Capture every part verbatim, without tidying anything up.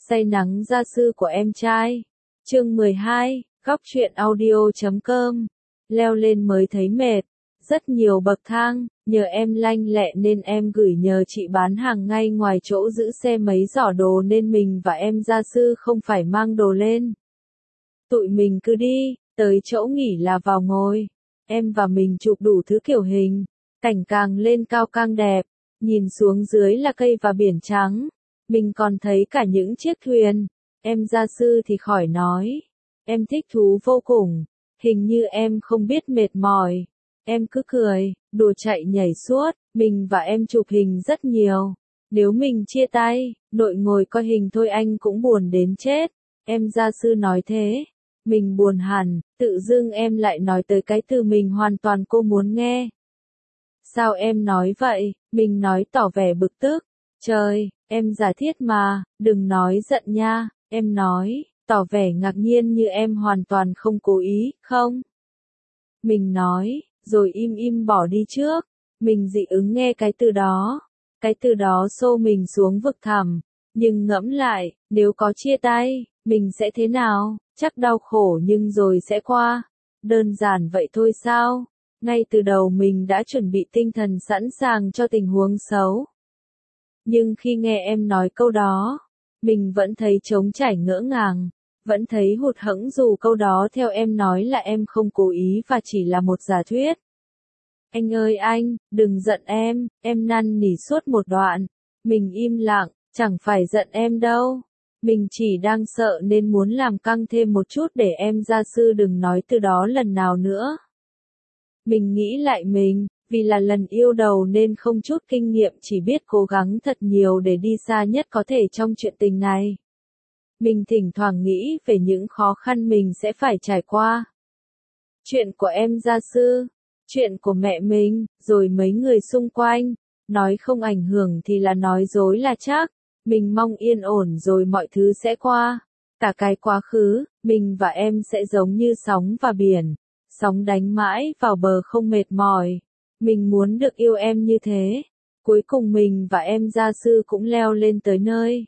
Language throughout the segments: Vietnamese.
Say nắng gia sư của em trai. Chương mười hai, góc truyện audio chấm com. Leo lên mới thấy mệt. Rất nhiều bậc thang, nhờ em lanh lẹ nên em gửi nhờ chị bán hàng ngay ngoài chỗ giữ xe mấy giỏ đồ nên mình và em gia sư không phải mang đồ lên. Tụi mình cứ đi, tới chỗ nghỉ là vào ngồi. Em và mình chụp đủ thứ kiểu hình, cảnh càng lên cao càng đẹp, nhìn xuống dưới là cây và biển trắng. Mình còn thấy cả những chiếc thuyền. Em gia sư thì khỏi nói. Em thích thú vô cùng. Hình như em không biết mệt mỏi. Em cứ cười, đùa chạy nhảy suốt. Mình và em chụp hình rất nhiều. Nếu mình chia tay, nội ngồi coi hình thôi anh cũng buồn đến chết. Em gia sư nói thế. Mình buồn hẳn, tự dưng em lại nói tới cái từ mình hoàn toàn cô muốn nghe. Sao em nói vậy? Mình nói tỏ vẻ bực tức. Trời, em giả thiết mà, đừng nói giận nha, em nói, tỏ vẻ ngạc nhiên như em hoàn toàn không cố ý, không? Mình nói, rồi im im bỏ đi trước. Mình dị ứng nghe cái từ đó. Cái từ đó xô mình xuống vực thẳm. Nhưng ngẫm lại, nếu có chia tay, mình sẽ thế nào? Chắc đau khổ nhưng rồi sẽ qua. Đơn giản vậy thôi sao? Ngay từ đầu mình đã chuẩn bị tinh thần sẵn sàng cho tình huống xấu. Nhưng khi nghe em nói câu đó, mình vẫn thấy trống trải ngỡ ngàng, vẫn thấy hụt hẫng dù câu đó theo em nói là em không cố ý và chỉ là một giả thuyết. Anh ơi anh, đừng giận em, em năn nỉ suốt một đoạn. Mình im lặng, chẳng phải giận em đâu. Mình chỉ đang sợ nên muốn làm căng thêm một chút để em gia sư đừng nói từ đó lần nào nữa. Mình nghĩ lại mình, vì là lần yêu đầu nên không chút kinh nghiệm chỉ biết cố gắng thật nhiều để đi xa nhất có thể trong chuyện tình này. Mình thỉnh thoảng nghĩ về những khó khăn mình sẽ phải trải qua. Chuyện của em gia sư, chuyện của mẹ mình, rồi mấy người xung quanh, nói không ảnh hưởng thì là nói dối là chắc. Mình mong yên ổn rồi mọi thứ sẽ qua. Cả cái quá khứ, mình và em sẽ giống như sóng và biển. Sóng đánh mãi vào bờ không mệt mỏi. Mình muốn được yêu em như thế. Cuối cùng mình và em gia sư cũng leo lên tới nơi.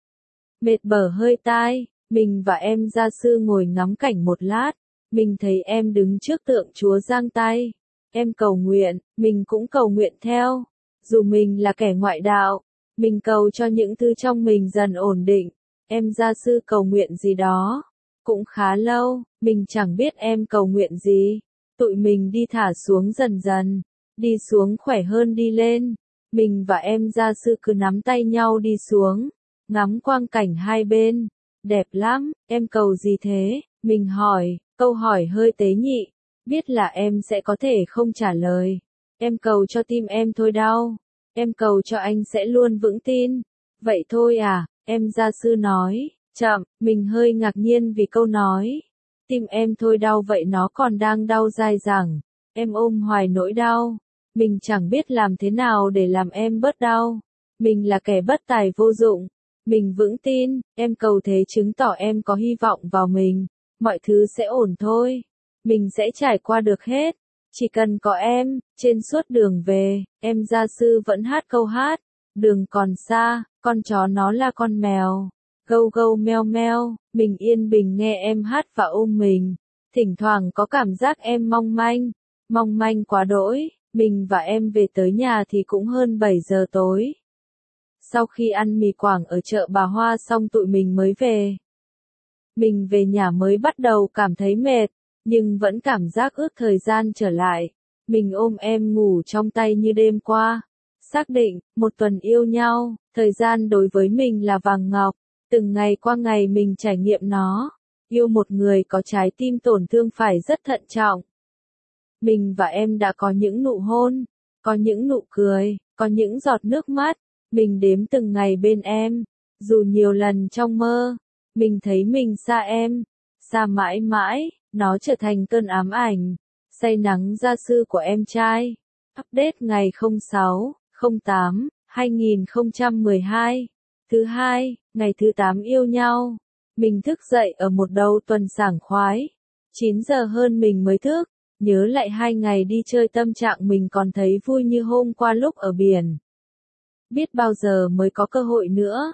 Mệt bở hơi tai, mình và em gia sư ngồi ngắm cảnh một lát. Mình thấy em đứng trước tượng Chúa giang tay. Em cầu nguyện, mình cũng cầu nguyện theo. Dù mình là kẻ ngoại đạo, mình cầu cho những thứ trong mình dần ổn định. Em gia sư cầu nguyện gì đó. Cũng khá lâu, mình chẳng biết em cầu nguyện gì. Tụi mình đi thả xuống dần dần. Đi xuống khỏe hơn đi lên. Mình và em gia sư cứ nắm tay nhau đi xuống. Ngắm quang cảnh hai bên. Đẹp lắm, em cầu gì thế? Mình hỏi, câu hỏi hơi tế nhị. Biết là em sẽ có thể không trả lời. Em cầu cho tim em thôi đau. Em cầu cho anh sẽ luôn vững tin. Vậy thôi à, em gia sư nói. Chậm, mình hơi ngạc nhiên vì câu nói. Tim em thôi đau vậy nó còn đang đau dai dẳng. Em ôm hoài nỗi đau. Mình chẳng biết làm thế nào để làm em bớt đau. Mình là kẻ bất tài vô dụng. Mình vững tin, em cầu thế chứng tỏ em có hy vọng vào mình. Mọi thứ sẽ ổn thôi. Mình sẽ trải qua được hết. Chỉ cần có em, trên suốt đường về, em gia sư vẫn hát câu hát. Đường còn xa, con chó nó là con mèo. Gâu gâu meo meo, mình yên bình nghe em hát và ôm mình. Thỉnh thoảng có cảm giác em mong manh, mong manh quá đỗi. Mình và em về tới nhà thì cũng hơn bảy giờ tối. Sau khi ăn mì Quảng ở chợ Bà Hoa xong tụi mình mới về. Mình về nhà mới bắt đầu cảm thấy mệt, nhưng vẫn cảm giác ước thời gian trở lại. Mình ôm em ngủ trong tay như đêm qua. Xác định, một tuần yêu nhau, thời gian đối với mình là vàng ngọc. Từng ngày qua ngày mình trải nghiệm nó. Yêu một người có trái tim tổn thương phải rất thận trọng. Mình và em đã có những nụ hôn, có những nụ cười, có những giọt nước mắt. Mình đếm từng ngày bên em. Dù nhiều lần trong mơ, mình thấy mình xa em. Xa mãi mãi, nó trở thành cơn ám ảnh. Say nắng gia sư của em trai. Update ngày không sáu, không tám, hai nghìn không trăm mười hai. Thứ hai, ngày thứ tám yêu nhau. Mình thức dậy ở một đầu tuần sảng khoái. chín giờ hơn mình mới thức. Nhớ lại hai ngày đi chơi tâm trạng mình còn thấy vui như hôm qua lúc ở biển. Biết bao giờ mới có cơ hội nữa.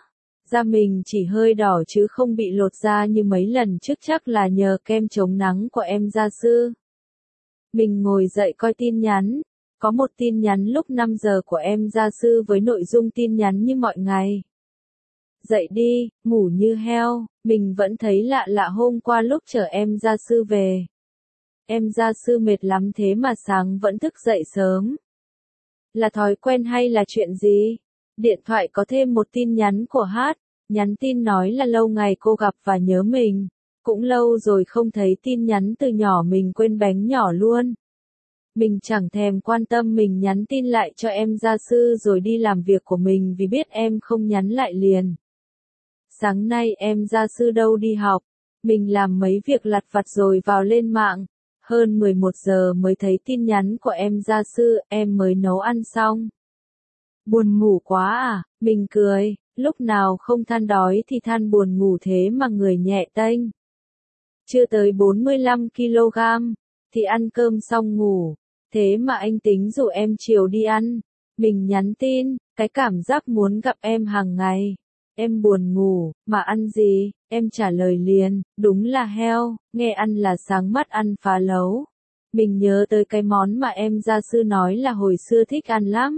Da mình chỉ hơi đỏ chứ không bị lột da như mấy lần trước, chắc là nhờ kem chống nắng của em gia sư. Mình ngồi dậy coi tin nhắn. Có một tin nhắn lúc năm giờ của em gia sư với nội dung tin nhắn như mọi ngày. Dậy đi, ngủ như heo, mình vẫn thấy lạ lạ hôm qua lúc chở em gia sư về. Em gia sư mệt lắm thế mà sáng vẫn thức dậy sớm. Là thói quen hay là chuyện gì? Điện thoại có thêm một tin nhắn của Hát, nhắn tin nói là lâu ngày cô gặp và nhớ mình. Cũng lâu rồi không thấy tin nhắn từ nhỏ, mình quên bánh nhỏ luôn. Mình chẳng thèm quan tâm, mình nhắn tin lại cho em gia sư rồi đi làm việc của mình vì biết em không nhắn lại liền. Sáng nay em gia sư đâu đi học, mình làm mấy việc lặt vặt rồi vào lên mạng. Hơn mười một giờ mới thấy tin nhắn của em gia sư, em mới nấu ăn xong. Buồn ngủ quá à, mình cười, lúc nào không than đói thì than buồn ngủ thế mà người nhẹ tênh. Chưa tới bốn mươi lăm ki lô gam, thì ăn cơm xong ngủ, thế mà anh tính rủ em chiều đi ăn. Mình nhắn tin, cái cảm giác muốn gặp em hàng ngày. Em buồn ngủ, mà ăn gì? Em trả lời liền, đúng là heo, nghe ăn là sáng mắt ăn phá lấu. Mình nhớ tới cái món mà em gia sư nói là hồi xưa thích ăn lắm.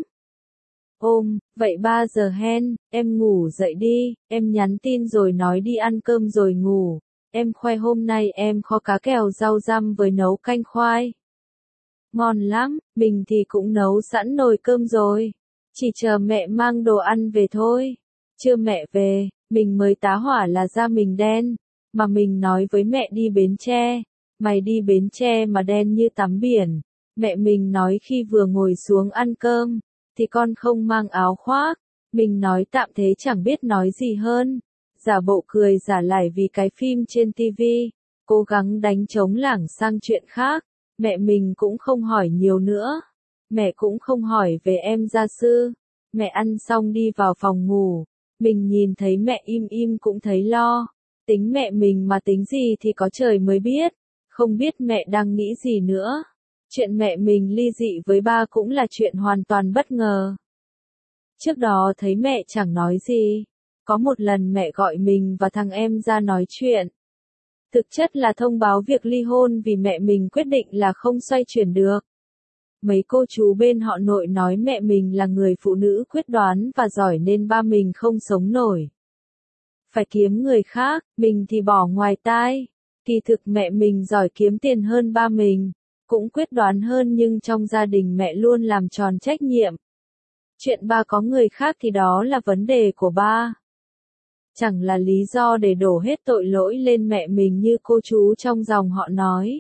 Ôm, vậy ba giờ hen, em ngủ dậy đi, em nhắn tin rồi nói đi ăn cơm rồi ngủ. Em khoe hôm nay em kho cá kèo rau răm với nấu canh khoai. Ngon lắm, mình thì cũng nấu sẵn nồi cơm rồi. Chỉ chờ mẹ mang đồ ăn về thôi. Chưa mẹ về, mình mới tá hỏa là da mình đen. Mà mình nói với mẹ đi Bến Tre. Mày đi Bến Tre mà đen như tắm biển. Mẹ mình nói khi vừa ngồi xuống ăn cơm, thì con không mang áo khoác. Mình nói tạm thế chẳng biết nói gì hơn. Giả bộ cười giả lải vì cái phim trên tivi. Cố gắng đánh trống lảng sang chuyện khác. Mẹ mình cũng không hỏi nhiều nữa. Mẹ cũng không hỏi về em gia sư. Mẹ ăn xong đi vào phòng ngủ. Mình nhìn thấy mẹ im im cũng thấy lo. Tính mẹ mình mà tính gì thì có trời mới biết. Không biết mẹ đang nghĩ gì nữa. Chuyện mẹ mình ly dị với ba cũng là chuyện hoàn toàn bất ngờ. Trước đó thấy mẹ chẳng nói gì. Có một lần mẹ gọi mình và thằng em ra nói chuyện. Thực chất là thông báo việc ly hôn vì mẹ mình quyết định là không xoay chuyển được. Mấy cô chú bên họ nội nói mẹ mình là người phụ nữ quyết đoán và giỏi nên ba mình không sống nổi. Phải kiếm người khác, mình thì bỏ ngoài tai. Kỳ thực mẹ mình giỏi kiếm tiền hơn ba mình, cũng quyết đoán hơn nhưng trong gia đình mẹ luôn làm tròn trách nhiệm. Chuyện ba có người khác thì đó là vấn đề của ba. Chẳng là lý do để đổ hết tội lỗi lên mẹ mình như cô chú trong dòng họ nói.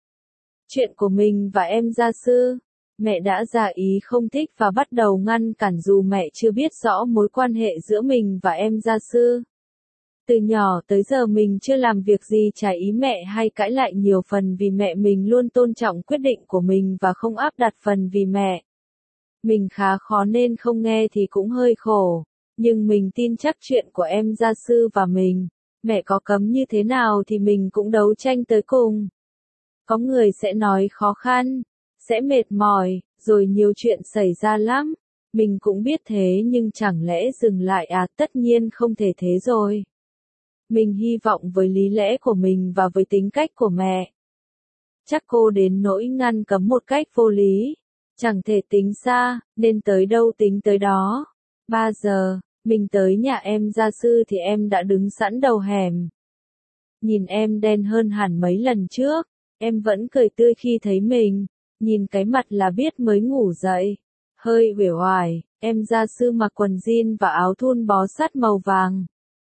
Chuyện của mình và em gia sư, mẹ đã ra ý không thích và bắt đầu ngăn cản dù mẹ chưa biết rõ mối quan hệ giữa mình và em gia sư. Từ nhỏ tới giờ mình chưa làm việc gì trái ý mẹ hay cãi lại nhiều phần vì mẹ mình luôn tôn trọng quyết định của mình và không áp đặt phần vì mẹ. Mình khá khó nên không nghe thì cũng hơi khổ. Nhưng mình tin chắc chuyện của em gia sư và mình, mẹ có cấm như thế nào thì mình cũng đấu tranh tới cùng. Có người sẽ nói khó khăn, sẽ mệt mỏi, rồi nhiều chuyện xảy ra lắm. Mình cũng biết thế nhưng chẳng lẽ dừng lại à, tất nhiên không thể thế rồi. Mình hy vọng với lý lẽ của mình và với tính cách của mẹ. Chắc cô đến nỗi ngăn cấm một cách vô lý. Chẳng thể tính xa, nên tới đâu tính tới đó. Ba giờ, mình tới nhà em gia sư thì em đã đứng sẵn đầu hẻm. Nhìn em đen hơn hẳn mấy lần trước, em vẫn cười tươi khi thấy mình, nhìn cái mặt là biết mới ngủ dậy. Hơi uể oải, em gia sư mặc quần jean và áo thun bó sát màu vàng.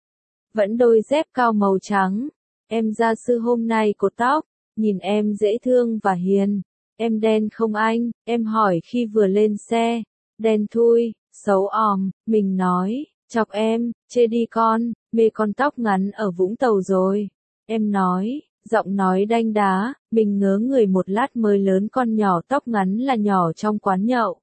Vẫn đôi dép cao màu trắng. Em gia sư hôm nay cột tóc, nhìn em dễ thương và hiền. Em đen không anh? Em hỏi khi vừa lên xe. Đen thui, xấu òm, mình nói, chọc em, chê đi con, mê con tóc ngắn ở Vũng Tàu rồi. Em nói, giọng nói đanh đá, mình ngớ người một lát mới lớn con nhỏ tóc ngắn là nhỏ trong quán nhậu.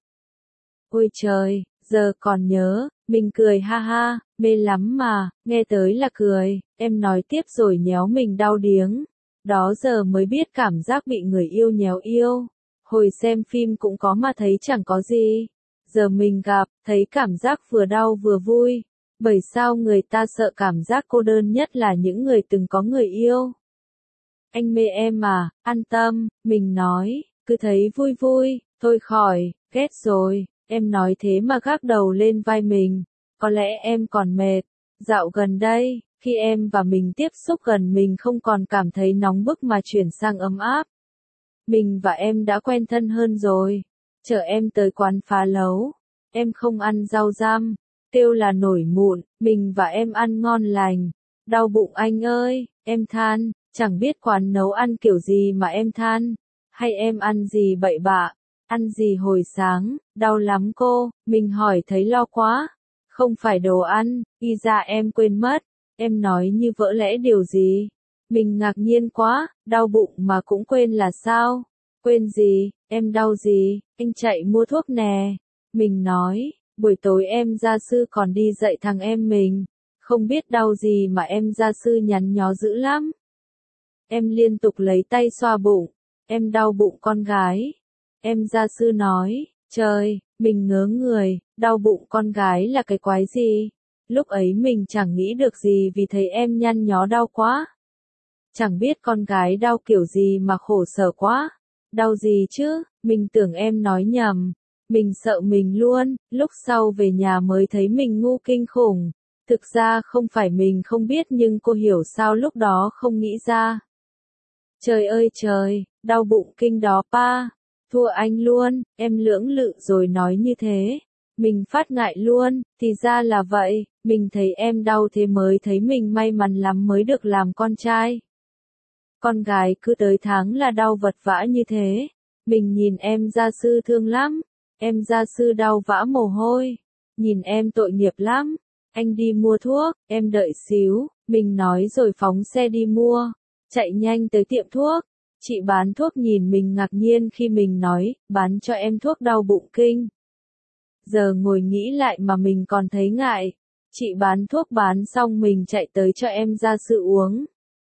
Ôi trời, giờ còn nhớ, mình cười ha ha, mê lắm mà, nghe tới là cười, em nói tiếp rồi nhéo mình đau điếng. Đó giờ mới biết cảm giác bị người yêu nhéo yêu. Hồi xem phim cũng có mà thấy chẳng có gì. Giờ mình gặp, thấy cảm giác vừa đau vừa vui. Bởi sao người ta sợ cảm giác cô đơn nhất là những người từng có người yêu? Anh mê em mà, an tâm, mình nói, cứ thấy vui vui, thôi khỏi, ghét rồi, em nói thế mà gác đầu lên vai mình, có lẽ em còn mệt. Dạo gần đây, khi em và mình tiếp xúc gần mình không còn cảm thấy nóng bức mà chuyển sang ấm áp. Mình và em đã quen thân hơn rồi. Chở em tới quán phá lấu. Em không ăn rau răm, kêu là nổi mụn, mình và em ăn ngon lành. Đau bụng anh ơi, em than, chẳng biết quán nấu ăn kiểu gì mà em than. Hay em ăn gì bậy bạ, ăn gì hồi sáng, đau lắm cô, mình hỏi thấy lo quá. Không phải đồ ăn, y ra em quên mất, em nói như vỡ lẽ điều gì. Mình ngạc nhiên quá, đau bụng mà cũng quên là sao? Quên gì, em đau gì, anh chạy mua thuốc nè. Mình nói, buổi tối em gia sư còn đi dạy thằng em mình, không biết đau gì mà em gia sư nhắn nhó dữ lắm. Em liên tục lấy tay xoa bụng, em đau bụng con gái. Em gia sư nói, trời, mình ngớ người, đau bụng con gái là cái quái gì? Lúc ấy mình chẳng nghĩ được gì vì thấy em nhăn nhó đau quá. Chẳng biết con gái đau kiểu gì mà khổ sở quá. Đau gì chứ, mình tưởng em nói nhầm. Mình sợ mình luôn, lúc sau về nhà mới thấy mình ngu kinh khủng. Thực ra không phải mình không biết nhưng cô hiểu sao lúc đó không nghĩ ra. Trời ơi trời, đau bụng kinh đó pa. Thua anh luôn, em lưỡng lự rồi nói như thế. Mình phát ngại luôn, thì ra là vậy, mình thấy em đau thế mới thấy mình may mắn lắm mới được làm con trai. Con gái cứ tới tháng là đau vật vã như thế. Mình nhìn em gia sư thương lắm. Em gia sư đau vã mồ hôi. Nhìn em tội nghiệp lắm. Anh đi mua thuốc, em đợi xíu. Mình nói rồi phóng xe đi mua. Chạy nhanh tới tiệm thuốc. Chị bán thuốc nhìn mình ngạc nhiên khi mình nói, bán cho em thuốc đau bụng kinh. Giờ ngồi nghĩ lại mà mình còn thấy ngại. Chị bán thuốc bán xong mình chạy tới cho em gia sư uống.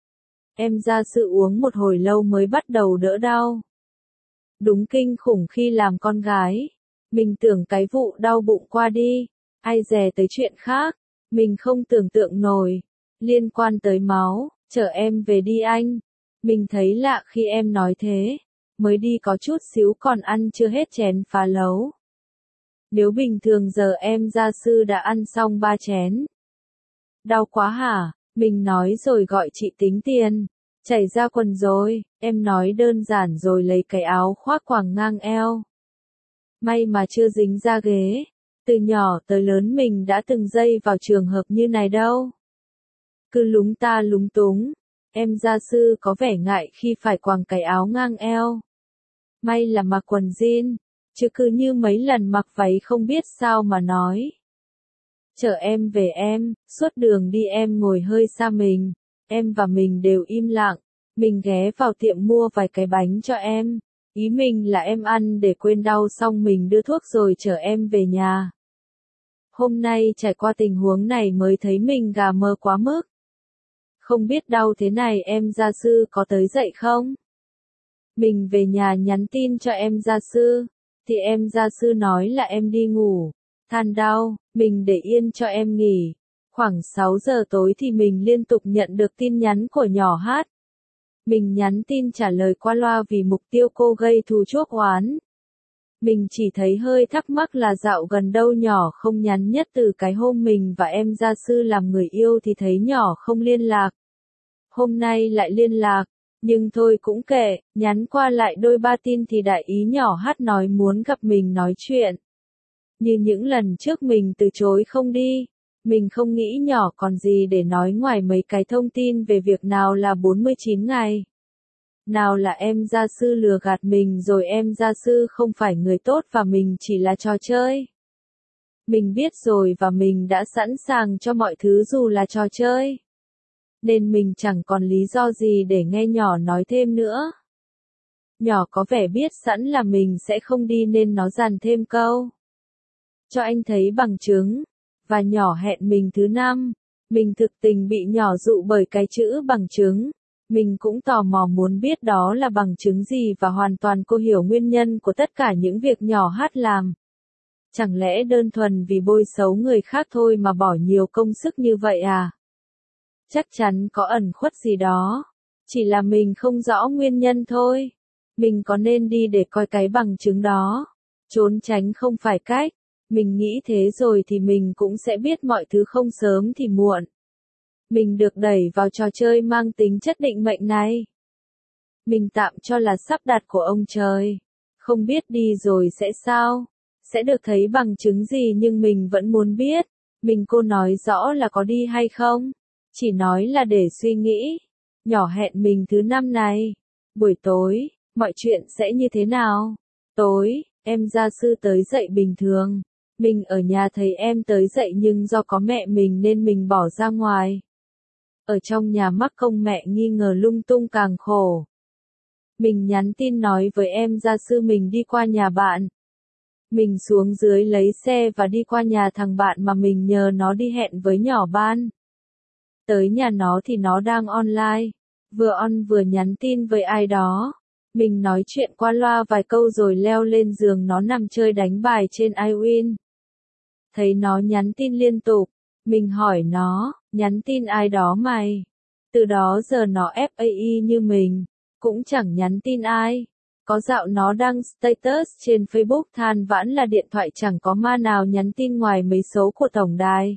Em gia sư uống một hồi lâu mới bắt đầu đỡ đau. Đúng kinh khủng khi làm con gái. Mình tưởng cái vụ đau bụng qua đi. Ai dè tới chuyện khác. Mình không tưởng tượng nổi. Liên quan tới máu, chở em về đi anh. Mình thấy lạ khi em nói thế. Mới đi có chút xíu còn ăn chưa hết chén phá lấu. Nếu bình thường giờ em gia sư đã ăn xong ba chén. Đau quá hả? Mình nói rồi gọi chị tính tiền. Chảy ra quần rồi, em nói đơn giản rồi lấy cái áo khoác quàng ngang eo. May mà chưa dính ra ghế. Từ nhỏ tới lớn mình đã từng dây vào trường hợp như này đâu. Cứ lúng ta lúng túng. Em gia sư có vẻ ngại khi phải quàng cái áo ngang eo. May là mặc quần jean, chứ cứ như mấy lần mặc váy không biết sao mà nói. Chở em về em, suốt đường đi em ngồi hơi xa mình. Em và mình đều im lặng. Mình ghé vào tiệm mua vài cái bánh cho em. Ý mình là em ăn để quên đau xong mình đưa thuốc rồi chở em về nhà. Hôm nay trải qua tình huống này mới thấy mình gà mơ quá mức. Không biết đau thế này em gia sư có tới dậy không? Mình về nhà nhắn tin cho em gia sư. Thì em gia sư nói là em đi ngủ. Than đau, mình để yên cho em nghỉ. Khoảng sáu giờ tối thì mình liên tục nhận được tin nhắn của nhỏ hát. Mình nhắn tin trả lời qua loa vì mục tiêu cô gây thù chuốc oán. Mình chỉ thấy hơi thắc mắc là dạo gần đâu nhỏ không nhắn nhất từ cái hôm mình và em gia sư làm người yêu thì thấy nhỏ không liên lạc. Hôm nay lại liên lạc, nhưng thôi cũng kệ, nhắn qua lại đôi ba tin thì đại ý nhỏ hát nói muốn gặp mình nói chuyện. Như những lần trước mình từ chối không đi. Mình không nghĩ nhỏ còn gì để nói ngoài mấy cái thông tin về việc nào là bốn mươi chín ngày. Nào là em gia sư lừa gạt mình rồi em gia sư không phải người tốt và mình chỉ là trò chơi. Mình biết rồi và mình đã sẵn sàng cho mọi thứ dù là trò chơi. Nên mình chẳng còn lý do gì để nghe nhỏ nói thêm nữa. Nhỏ có vẻ biết sẵn là mình sẽ không đi nên nó dằn thêm câu. Cho anh thấy bằng chứng. Và nhỏ hẹn mình thứ năm. Mình thực tình bị nhỏ dụ bởi cái chữ bằng chứng. Mình cũng tò mò muốn biết đó là bằng chứng gì và hoàn toàn cô hiểu nguyên nhân của tất cả những việc nhỏ hát làm. Chẳng lẽ đơn thuần vì bôi xấu người khác thôi mà bỏ nhiều công sức như vậy à? Chắc chắn có ẩn khuất gì đó. Chỉ là mình không rõ nguyên nhân thôi. Mình có nên đi để coi cái bằng chứng đó? Trốn tránh không phải cách. Mình nghĩ thế rồi thì mình cũng sẽ biết mọi thứ không sớm thì muộn. Mình được đẩy vào trò chơi mang tính chất định mệnh này. Mình tạm cho là sắp đặt của ông trời. Không biết đi rồi sẽ sao? Sẽ được thấy bằng chứng gì nhưng mình vẫn muốn biết. Mình cô nói rõ là có đi hay không? Chỉ nói là để suy nghĩ. Nhỏ hẹn mình thứ năm này. Buổi tối, mọi chuyện sẽ như thế nào? Tối, em gia sư tới dậy bình thường. Mình ở nhà thấy em tới dậy nhưng do có mẹ mình nên mình bỏ ra ngoài. Ở trong nhà mắc công mẹ nghi ngờ lung tung càng khổ. Mình nhắn tin nói với em gia sư mình đi qua nhà bạn. Mình xuống dưới lấy xe và đi qua nhà thằng bạn mà mình nhờ nó đi hẹn với nhỏ Ban. Tới nhà nó thì nó đang online. Vừa on vừa nhắn tin với ai đó. Mình nói chuyện qua loa vài câu rồi leo lên giường nó nằm chơi đánh bài trên iWin. Thấy nó nhắn tin liên tục. Mình hỏi nó, nhắn tin ai đó mày? Từ đó giờ nó ép a i như mình. Cũng chẳng nhắn tin ai. Có dạo nó đăng status trên Facebook than vãn là điện thoại chẳng có ma nào nhắn tin ngoài mấy số của tổng đài.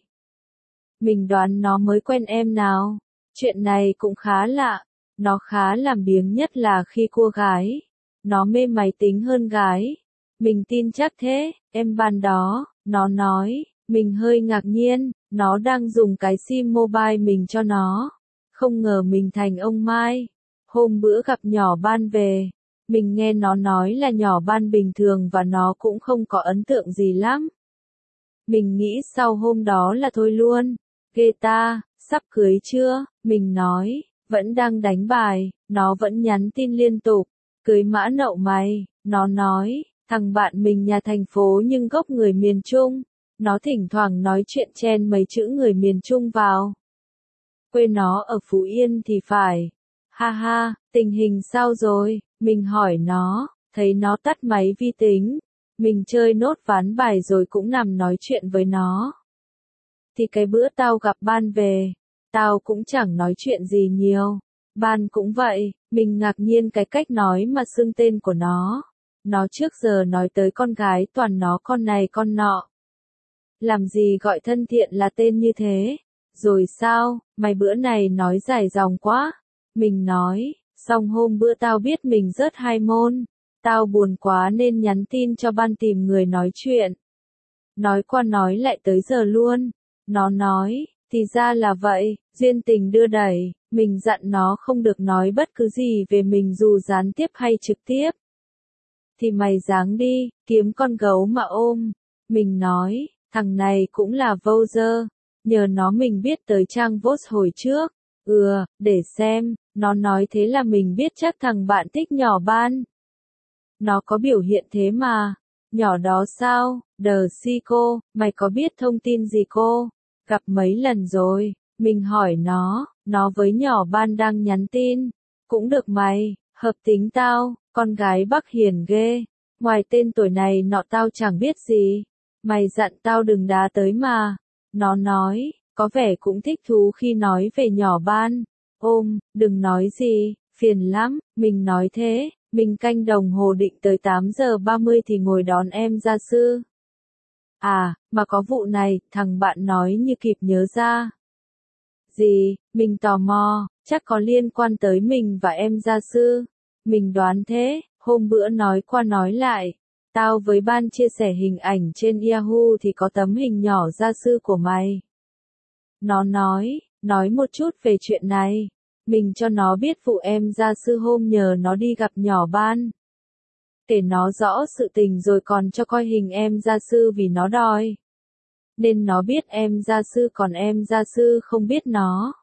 Mình đoán nó mới quen em nào. Chuyện này cũng khá lạ. Nó khá làm biếng nhất là khi cua gái. Nó mê máy tính hơn gái. Mình tin chắc thế, em Ban đó, nó nói. Mình hơi ngạc nhiên, nó đang dùng cái sim mobile mình cho nó. Không ngờ mình thành ông Mai. Hôm bữa gặp nhỏ Ban về. Mình nghe nó nói là nhỏ Ban bình thường và nó cũng không có ấn tượng gì lắm. Mình nghĩ sau hôm đó là thôi luôn. Ghê ta, sắp cưới chưa? Mình nói, vẫn đang đánh bài, nó vẫn nhắn tin liên tục. Cưới mã nậu mày, nó nói, thằng bạn mình nhà thành phố nhưng gốc người miền Trung. Nó thỉnh thoảng nói chuyện chen mấy chữ người miền Trung vào. Quê nó ở Phú Yên thì phải. Ha ha, tình hình sao rồi? Mình hỏi nó, thấy nó tắt máy vi tính. Mình chơi nốt ván bài rồi cũng nằm nói chuyện với nó. Thì cái bữa tao gặp Ban về, tao cũng chẳng nói chuyện gì nhiều. Ban cũng vậy, mình ngạc nhiên cái cách nói mà xưng tên của nó. Nó trước giờ nói tới con gái toàn nó con này con nọ. Làm gì gọi thân thiện là tên như thế? Rồi sao, mày bữa này nói dài dòng quá. Mình nói, xong hôm bữa tao biết mình rớt hai môn. Tao buồn quá nên nhắn tin cho Ban tìm người nói chuyện. Nói qua nói lại tới giờ luôn. Nó nói, thì ra là vậy, duyên tình đưa đẩy. Mình dặn nó không được nói bất cứ gì về mình dù gián tiếp hay trực tiếp. Thì mày dáng đi, kiếm con gấu mà ôm. Mình nói, thằng này cũng là vô dơ. Nhờ nó mình biết tới trang vote hồi trước. Ừ, để xem, nó nói thế là mình biết chắc thằng bạn thích nhỏ Ban. Nó có biểu hiện thế mà. Nhỏ đó sao, đờ si cô, mày có biết thông tin gì cô? Gặp mấy lần rồi, mình hỏi nó, nó với nhỏ Ban đang nhắn tin. Cũng được mày, hợp tính tao, con gái Bắc hiền ghê. Ngoài tên tuổi này nọ tao chẳng biết gì. Mày dặn tao đừng đá tới mà. Nó nói, có vẻ cũng thích thú khi nói về nhỏ Ban. Ôm, đừng nói gì, phiền lắm, mình nói thế. Mình canh đồng hồ định tới tám giờ ba mươi thì ngồi đón em gia sư. À, mà có vụ này, thằng bạn nói như kịp nhớ ra. Gì, mình tò mò, chắc có liên quan tới mình và em gia sư. Mình đoán thế, hôm bữa nói qua nói lại. Tao với Ban chia sẻ hình ảnh trên Yahoo thì có tấm hình nhỏ gia sư của mày. Nó nói, nói một chút về chuyện này. Mình cho nó biết vụ em gia sư hôm nhờ nó đi gặp nhỏ Ban. Kể nó rõ sự tình rồi còn cho coi hình em gia sư vì nó đòi. Nên nó biết em gia sư còn em gia sư không biết nó.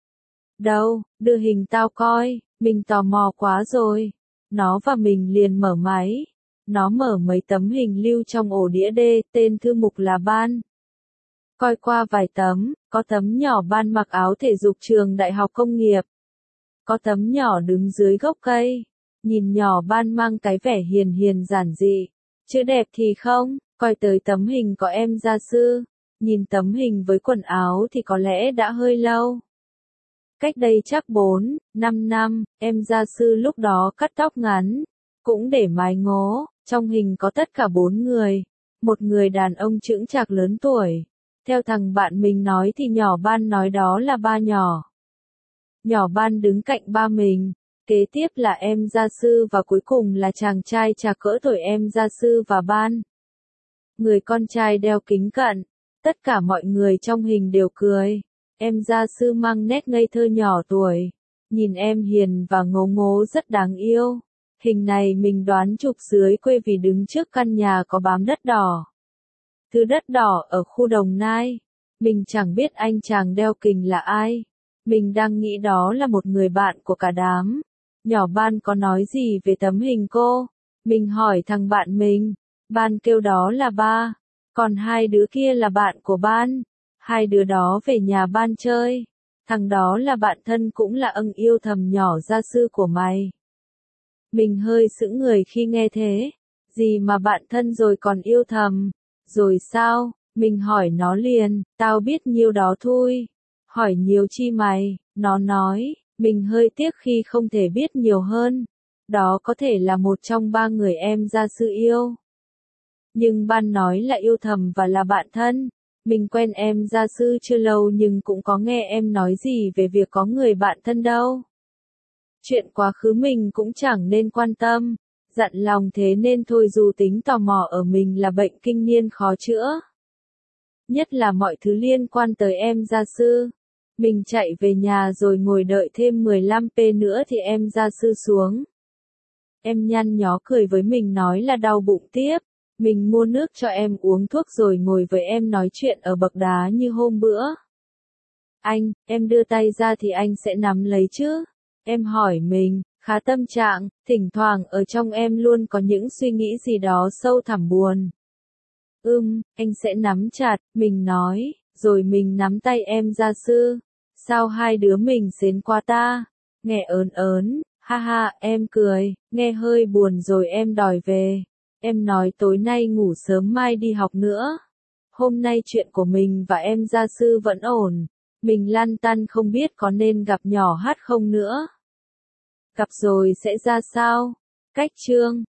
Đâu, đưa hình tao coi, mình tò mò quá rồi. Nó và mình liền mở máy. Nó mở mấy tấm hình lưu trong ổ đĩa D, tên thư mục là Ban. Coi qua vài tấm, có tấm nhỏ Ban mặc áo thể dục trường Đại học Công nghiệp. Có tấm nhỏ đứng dưới gốc cây. Nhìn nhỏ Ban mang cái vẻ hiền hiền giản dị. Chứ đẹp thì không, coi tới tấm hình có em gia sư, nhìn tấm hình với quần áo thì có lẽ đã hơi lâu. Cách đây chắc bốn, năm năm, em gia sư lúc đó cắt tóc ngắn, cũng để mái ngố, trong hình có tất cả bốn người, một người đàn ông chững chạc lớn tuổi. Theo thằng bạn mình nói thì nhỏ Ban nói đó là ba nhỏ. Nhỏ Ban đứng cạnh ba mình, kế tiếp là em gia sư và cuối cùng là chàng trai trà cỡ tuổi em gia sư và Ban. Người con trai đeo kính cận, tất cả mọi người trong hình đều cười. Em gia sư mang nét ngây thơ nhỏ tuổi, nhìn em hiền và ngố ngố rất đáng yêu. Hình này mình đoán chụp dưới quê vì đứng trước căn nhà có bám đất đỏ. Thứ đất đỏ ở khu Đồng Nai. Mình chẳng biết anh chàng đeo kính là ai. Mình đang nghĩ đó là một người bạn của cả đám. Nhỏ Ban có nói gì về tấm hình cô? Mình hỏi thằng bạn mình. Ban kêu đó là ba. Còn hai đứa kia là bạn của Ban. Hai đứa đó về nhà Ban chơi. Thằng đó là bạn thân cũng là ân yêu thầm nhỏ gia sư của mày. Mình hơi sững người khi nghe thế. Gì mà bạn thân rồi còn yêu thầm? Rồi sao? Mình hỏi nó liền, tao biết nhiêu đó thôi. Hỏi nhiều chi mày? Nó nói, mình hơi tiếc khi không thể biết nhiều hơn. Đó có thể là một trong ba người em gia sư yêu. Nhưng Ban nói là yêu thầm và là bạn thân. Mình quen em gia sư chưa lâu nhưng cũng có nghe em nói gì về việc có người bạn thân đâu. Chuyện quá khứ mình cũng chẳng nên quan tâm. Dặn lòng thế nên thôi dù tính tò mò ở mình là bệnh kinh niên khó chữa. Nhất là mọi thứ liên quan tới em gia sư. Mình chạy về nhà rồi ngồi đợi thêm mười lăm phút nữa thì em gia sư xuống. Em nhăn nhó cười với mình nói là đau bụng tiếp. Mình mua nước cho em uống thuốc rồi ngồi với em nói chuyện ở bậc đá như hôm bữa. Anh, em đưa tay ra thì anh sẽ nắm lấy chứ? Em hỏi mình, khá tâm trạng, thỉnh thoảng ở trong em luôn có những suy nghĩ gì đó sâu thẳm buồn. Ừm, anh sẽ nắm chặt, mình nói, rồi mình nắm tay em gia sư. Sao hai đứa mình xến quá ta? Nghe ớn ớn, ha ha, em cười, nghe hơi buồn rồi em đòi về. Em nói tối nay ngủ sớm mai đi học nữa. Hôm nay chuyện của mình và em gia sư vẫn ổn. Mình lăn tăn không biết có nên gặp nhỏ Hát không nữa. Gặp rồi sẽ ra sao? Cách chương